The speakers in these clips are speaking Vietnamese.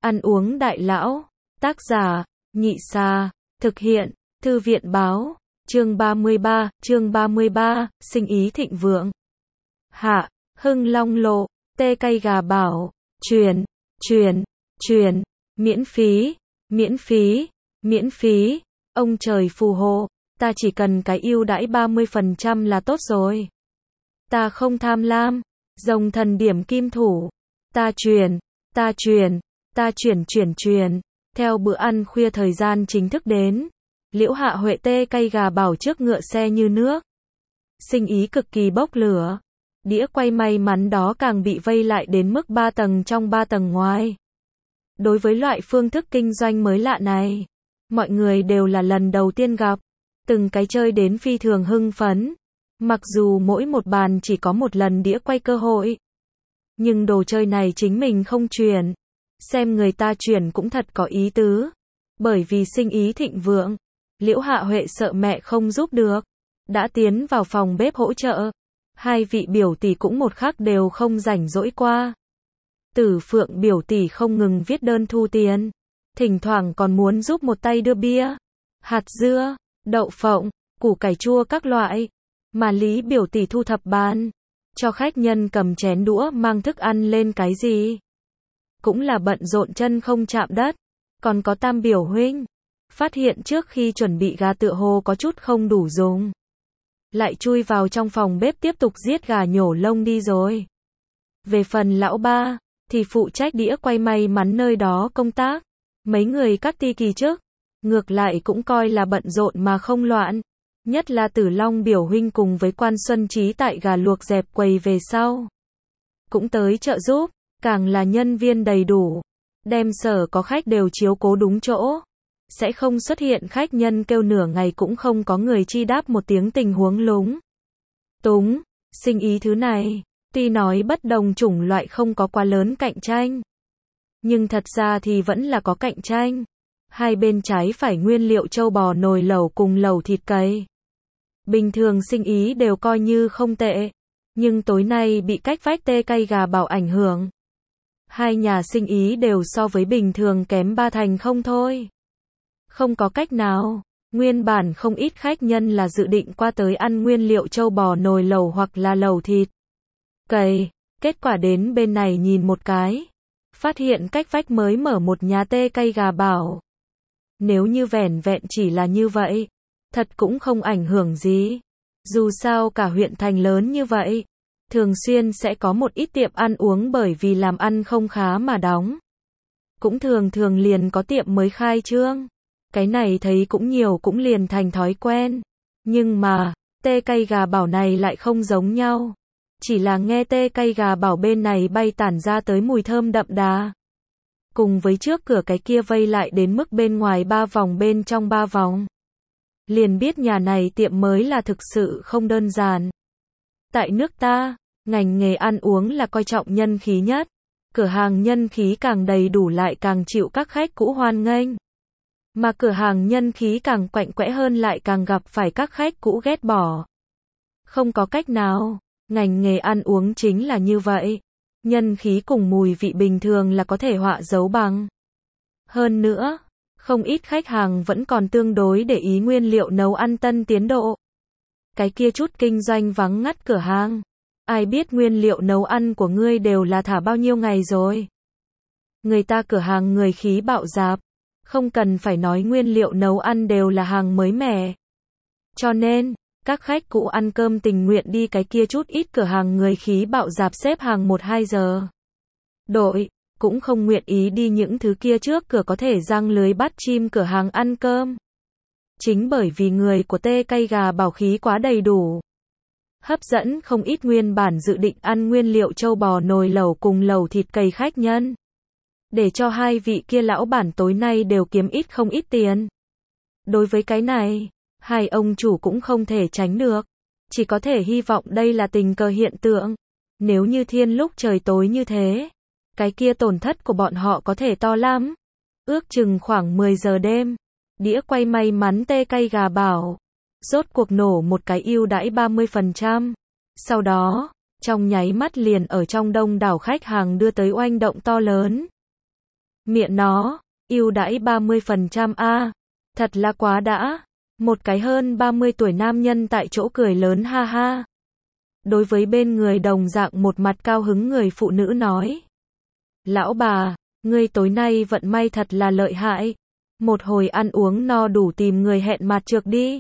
Ăn uống đại lão. Tác giả, Nhị Sa. Thực hiện, Thư viện Báo. Chương 33, sinh ý thịnh vượng. Hạ, Hưng Long Lộ, tê cây gà bảo, truyền, miễn phí, ông trời phù hộ, ta chỉ cần cái ưu đãi 30% là tốt rồi. Ta không tham lam, rồng thần điểm kim thủ, ta truyền, theo bữa ăn khuya thời gian chính thức đến. Liễu Hạ Huệ tê cây gà bảo trước ngựa xe như nước. Sinh ý cực kỳ bốc lửa. Đĩa quay may mắn đó càng bị vây lại đến mức 3 tầng trong 3 tầng ngoài. Đối với loại phương thức kinh doanh mới lạ này, mọi người đều là lần đầu tiên gặp. Từng cái chơi đến phi thường hưng phấn. Mặc dù mỗi một bàn chỉ có một lần đĩa quay cơ hội. Nhưng đồ chơi này chính mình không chuyển. Xem người ta chuyển cũng thật có ý tứ. Bởi vì sinh ý thịnh vượng, Liễu Hạ Huệ sợ mẹ không giúp được. Đã tiến vào phòng bếp hỗ trợ. Hai vị biểu tỷ cũng một khắc đều không rảnh rỗi qua. Tử Phượng biểu tỷ không ngừng viết đơn thu tiền. Thỉnh thoảng còn muốn giúp một tay đưa bia, hạt dưa, đậu phộng, củ cải chua các loại. Mà Lý biểu tỷ thu thập bàn. Cho khách nhân cầm chén đũa mang thức ăn lên cái gì. Cũng là bận rộn chân không chạm đất. Còn có Tam biểu huynh. Phát hiện trước khi chuẩn bị gà tựa hồ có chút không đủ dùng. Lại chui vào trong phòng bếp tiếp tục giết gà nhổ lông đi rồi. Về phần lão ba, thì phụ trách đĩa quay may mắn nơi đó công tác. Mấy người các ti kỳ trước, ngược lại cũng coi là bận rộn mà không loạn. Nhất là Tử Long biểu huynh cùng với Quan Xuân Trí tại gà luộc dẹp quầy về sau. Cũng tới trợ giúp, càng là nhân viên đầy đủ. Đem sở có khách đều chiếu cố đúng chỗ. Sẽ không xuất hiện khách nhân kêu nửa ngày cũng không có người chi đáp một tiếng tình huống lúng túng. Sinh ý thứ này, tuy nói bất đồng chủng loại không có quá lớn cạnh tranh. Nhưng thật ra thì vẫn là có cạnh tranh. Hai bên trái phải nguyên liệu trâu bò nồi lẩu cùng lẩu thịt cầy. Bình thường sinh ý đều coi như không tệ. Nhưng tối nay bị cách vách tê cây gà bảo ảnh hưởng. Hai nhà sinh ý đều so với bình thường kém 3 thành không thôi. Không có cách nào, nguyên bản không ít khách nhân là dự định qua tới ăn nguyên liệu trâu bò nồi lẩu hoặc là lẩu thịt cầy. Kết quả đến bên này nhìn một cái. Phát hiện cách vách mới mở một nhà tê cây gà bảo. Nếu như vẻn vẹn chỉ là như vậy, thật cũng không ảnh hưởng gì. Dù sao cả huyện thành lớn như vậy, thường xuyên sẽ có một ít tiệm ăn uống bởi vì làm ăn không khá mà đóng. Cũng thường liền có tiệm mới khai trương. Cái này thấy cũng nhiều cũng liền thành thói quen. Nhưng mà, tê cây gà bảo này lại không giống nhau. Chỉ là nghe tê cây gà bảo bên này bay tản ra tới mùi thơm đậm đà. Cùng với trước cửa cái kia vây lại đến mức bên ngoài 3 vòng bên trong 3 vòng. Liền biết nhà này tiệm mới là thực sự không đơn giản. Tại nước ta, ngành nghề ăn uống là coi trọng nhân khí nhất. Cửa hàng nhân khí càng đầy đủ lại càng chịu các khách cũ hoan nghênh. Mà cửa hàng nhân khí càng quạnh quẽ hơn lại càng gặp phải các khách cũ ghét bỏ. Không có cách nào, ngành nghề ăn uống chính là như vậy. Nhân khí cùng mùi vị bình thường là có thể họa dấu bằng. Hơn nữa, không ít khách hàng vẫn còn tương đối để ý nguyên liệu nấu ăn tân tiến độ. Cái kia chút kinh doanh vắng ngắt cửa hàng. Ai biết nguyên liệu nấu ăn của ngươi đều là thả bao nhiêu ngày rồi. Người ta cửa hàng người khí bạo dạp. Không cần phải nói nguyên liệu nấu ăn đều là hàng mới mẻ. Cho nên, các khách cũ ăn cơm tình nguyện đi cái kia chút ít cửa hàng người khí bạo dạp xếp hàng 1-2 giờ. Đội, cũng không nguyện ý đi những thứ kia trước cửa có thể giăng lưới bắt chim cửa hàng ăn cơm. Chính bởi vì người của tê cây gà bảo khí quá đầy đủ. Hấp dẫn không ít nguyên bản dự định ăn nguyên liệu trâu bò nồi lẩu cùng lẩu thịt cầy khách nhân. Để cho hai vị kia lão bản tối nay đều kiếm ít không ít tiền. Đối với cái này, hai ông chủ cũng không thể tránh được. Chỉ có thể hy vọng đây là tình cờ hiện tượng. Nếu như thiên lúc trời tối như thế, cái kia tổn thất của bọn họ có thể to lắm. Ước chừng khoảng 10 giờ đêm, đĩa quay may mắn tê cây gà bảo. Rốt cuộc nổ một cái ưu đãi 30%. Sau đó, trong nháy mắt liền ở trong đông đảo khách hàng đưa tới oanh động to lớn. Mẹ nó, ưu đãi 30% a. Thật là quá đã. Một cái hơn 30 tuổi nam nhân tại chỗ cười lớn ha ha. Đối với bên người đồng dạng một mặt cao hứng người phụ nữ nói. Lão bà, ngươi tối nay vận may thật là lợi hại. Một hồi ăn uống no đủ tìm người hẹn mặt trược đi.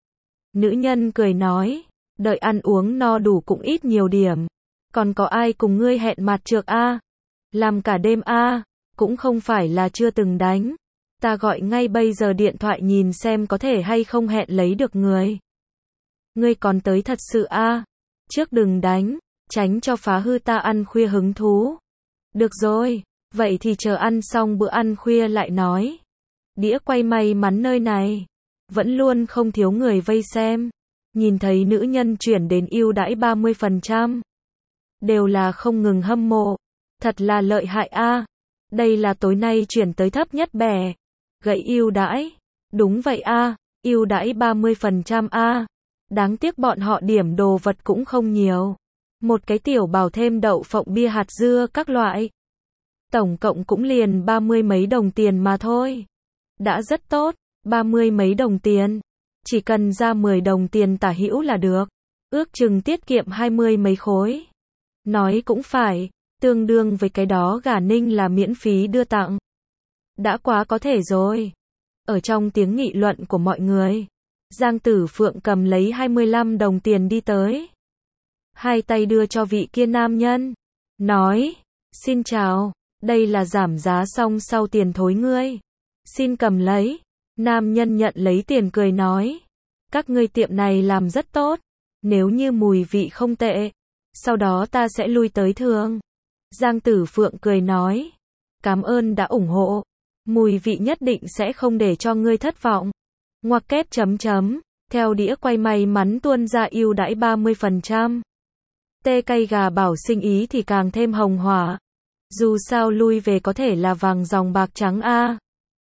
Nữ nhân cười nói, đợi ăn uống no đủ cũng ít nhiều điểm. Còn có ai cùng ngươi hẹn mặt trược a? Làm cả đêm a? Cũng không phải là chưa từng đánh. Ta gọi ngay bây giờ điện thoại nhìn xem có thể hay không hẹn lấy được người. Ngươi còn tới thật sự a? Trước đừng đánh, tránh cho phá hư ta ăn khuya hứng thú. Được rồi, vậy thì chờ ăn xong bữa ăn khuya lại nói. Đĩa quay may mắn nơi này vẫn luôn không thiếu người vây xem. Nhìn thấy nữ nhân chuyển đến ưu đãi 30%, đều là không ngừng hâm mộ. Thật là lợi hại a. Đây là tối nay chuyển tới thấp nhất bè. Gậy ưu đãi. Đúng vậy a, ưu đãi 30% a. Đáng tiếc bọn họ điểm đồ vật cũng không nhiều. Một cái tiểu bào thêm đậu phộng bia hạt dưa các loại. Tổng cộng cũng liền 30 mấy đồng tiền mà thôi. Đã rất tốt, 30 mấy đồng tiền. Chỉ cần ra 10 đồng tiền tả hữu là được. Ước chừng tiết kiệm 20 mấy khối. Nói cũng phải, tương đương với cái đó gà ninh là miễn phí đưa tặng. Đã quá có thể rồi. Ở trong tiếng nghị luận của mọi người, Giang Tử Phượng cầm lấy 25 đồng tiền đi tới. Hai tay đưa cho vị kia nam nhân. Nói, xin chào, đây là giảm giá xong sau tiền thối ngươi. Xin cầm lấy. Nam nhân nhận lấy tiền cười nói. Các ngươi tiệm này làm rất tốt. Nếu như mùi vị không tệ, sau đó ta sẽ lui tới thường. Giang Tử Phượng cười nói. Cảm ơn đã ủng hộ. Mùi vị nhất định sẽ không để cho ngươi thất vọng. Ngoặc kép chấm chấm. Theo đĩa quay may mắn tuôn ra ưu đãi 30%. Tê cây gà bảo sinh ý thì càng thêm hồng hỏa. Dù sao lui về có thể là vàng dòng bạc trắng a.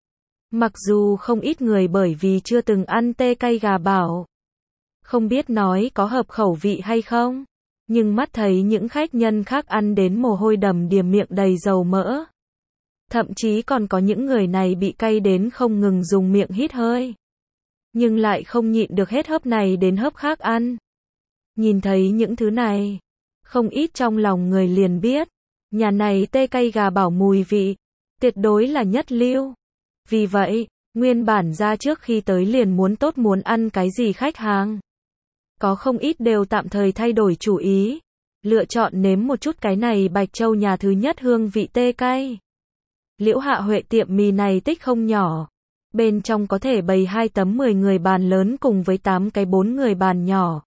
Mặc dù không ít người bởi vì chưa từng ăn tê cây gà bảo, không biết nói có hợp khẩu vị hay không, nhưng mắt thấy những khách nhân khác ăn đến mồ hôi đầm đìa miệng đầy dầu mỡ. Thậm chí còn có những người này bị cay đến không ngừng dùng miệng hít hơi. Nhưng lại không nhịn được hết hớp này đến hớp khác ăn. Nhìn thấy những thứ này, không ít trong lòng người liền biết, nhà này tê cây gà bảo mùi vị, tuyệt đối là nhất lưu. Vì vậy, nguyên bản ra trước khi tới liền muốn tốt muốn ăn cái gì khách hàng. Có không ít đều tạm thời thay đổi chủ ý, lựa chọn nếm một chút cái này Bạch Châu nhà thứ nhất hương vị tê cay. Liễu Hạ Huệ tiệm mì này tích không nhỏ. Bên trong có thể bày 2 tấm 10 người bàn lớn cùng với 8 cái 4 người bàn nhỏ.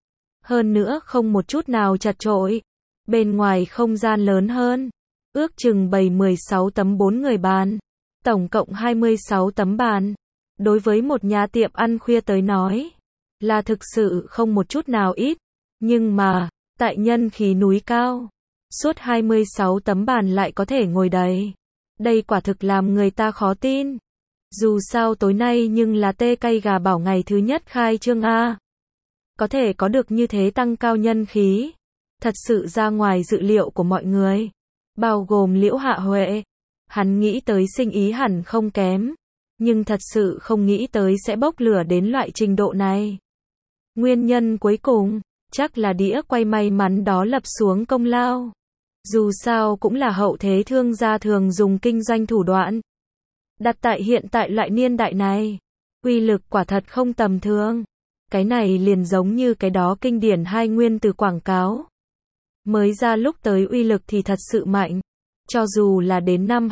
Hơn nữa không một chút nào chật chội. Bên ngoài không gian lớn hơn. Ước chừng bày 16 tấm 4 người bàn. Tổng cộng 26 tấm bàn. Đối với một nhà tiệm ăn khuya tới nói, là thực sự không một chút nào ít. Nhưng mà, tại nhân khí núi cao, suốt 26 tấm bàn lại có thể ngồi đầy. Đây quả thực làm người ta khó tin. Dù sao tối nay nhưng là tê cây gà bảo ngày thứ nhất khai trương a. Có thể có được như thế tăng cao nhân khí. Thật sự ra ngoài dự liệu của mọi người. Bao gồm Liễu Hạ Huệ. Hắn nghĩ tới sinh ý hẳn không kém. Nhưng thật sự không nghĩ tới sẽ bốc lửa đến loại trình độ này. Nguyên nhân cuối cùng, chắc là đĩa quay may mắn đó lập xuống công lao. Dù sao cũng là hậu thế thương gia thường dùng kinh doanh thủ đoạn. Đặt tại hiện tại loại niên đại này, uy lực quả thật không tầm thường. Cái này liền giống như cái đó kinh điển hai nguyên từ quảng cáo. Mới ra lúc tới uy lực thì thật sự mạnh. Cho dù là đến năm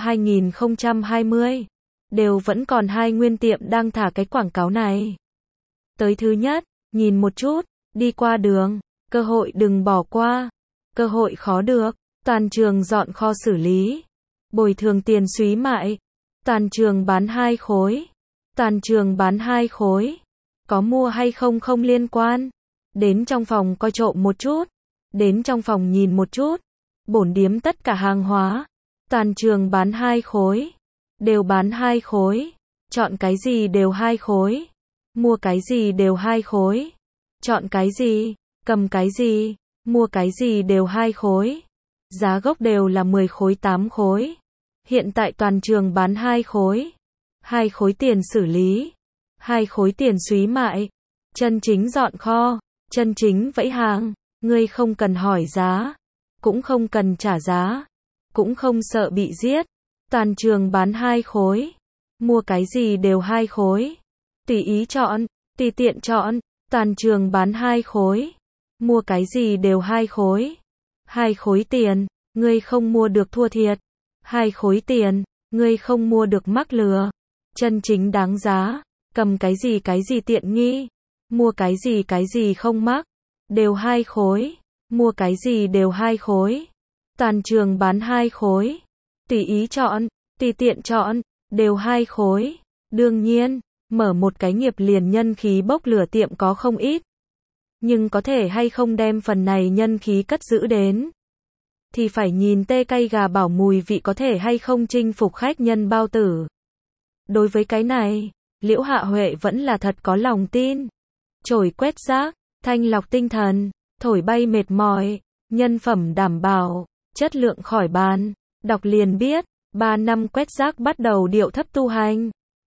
2020, đều vẫn còn hai nguyên tiệm đang thả cái quảng cáo này. Tới thứ nhất, nhìn một chút, đi qua đường, cơ hội đừng bỏ qua. Cơ hội khó được, toàn trường dọn kho xử lý. Bồi thường tiền súy mại. Toàn trường bán 2 khối. Toàn trường bán 2 khối. Có mua hay không không liên quan. Đến trong phòng coi trộm một chút. Đến trong phòng nhìn một chút. Bổn điếm tất cả hàng hóa. Toàn trường bán 2 khối. Đều bán 2 khối. Chọn cái gì đều 2 khối. Mua cái gì đều 2 khối. Chọn cái gì, cầm cái gì, mua cái gì đều 2 khối. Giá gốc đều là 10 khối 8 khối. Hiện tại toàn trường bán 2 khối. 2 khối tiền xử lý. 2 khối tiền súy mại. Chân chính dọn kho. Chân chính vẫy hàng. Ngươi không cần hỏi giá. Cũng không cần trả giá. Cũng không sợ bị giết. Toàn trường bán 2 khối. Mua cái gì đều 2 khối. Tùy ý chọn. Tùy tiện chọn. Toàn trường bán 2 khối. Mua cái gì đều 2 khối. 2 khối tiền. Ngươi không mua được thua thiệt. 2 khối tiền. Ngươi không mua được mắc lừa. Chân chính đáng giá. Cầm cái gì tiện nghi. Mua cái gì không mắc. Đều 2 khối. Mua cái gì đều 2 khối. Toàn trường bán 2 khối. Tùy ý chọn. Tùy tiện chọn. Đều 2 khối. Đương nhiên, mở một cái nghiệp liền nhân khí bốc lửa tiệm có không ít. Nhưng có thể hay không đem phần này nhân khí cất giữ đến. Thì phải nhìn tê cay gà bảo mùi vị có thể hay không chinh phục khách nhân bao tử. Đối với cái này, Liễu Hạ Huệ vẫn là thật có lòng tin. Chổi quét rác, thanh lọc tinh thần, thổi bay mệt mỏi, nhân phẩm đảm bảo, chất lượng khỏi bàn. Đọc liền biết, 3 năm quét rác bắt đầu điệu thấp tu hành.